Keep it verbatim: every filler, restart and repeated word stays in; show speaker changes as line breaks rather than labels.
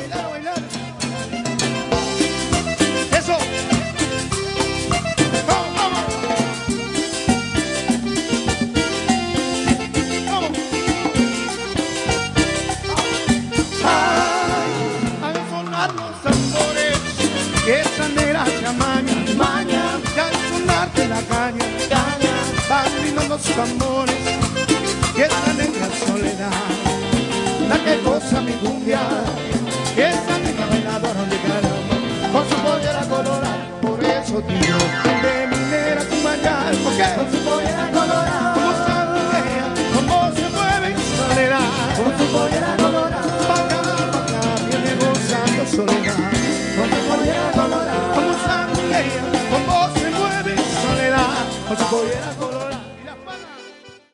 bailar, a bailar. Eso. Vamos, vamos. Vamos. Ay, al sonar los tambores, que esa negra se amaña, maña, y al sonar de la caña, caña, van brindando los tambores, que esa negra soledad, la que goza mi cumbia, que esa negra bailadora de caramba, con su pollera colorada, por eso tío, de minera tu mañana, porque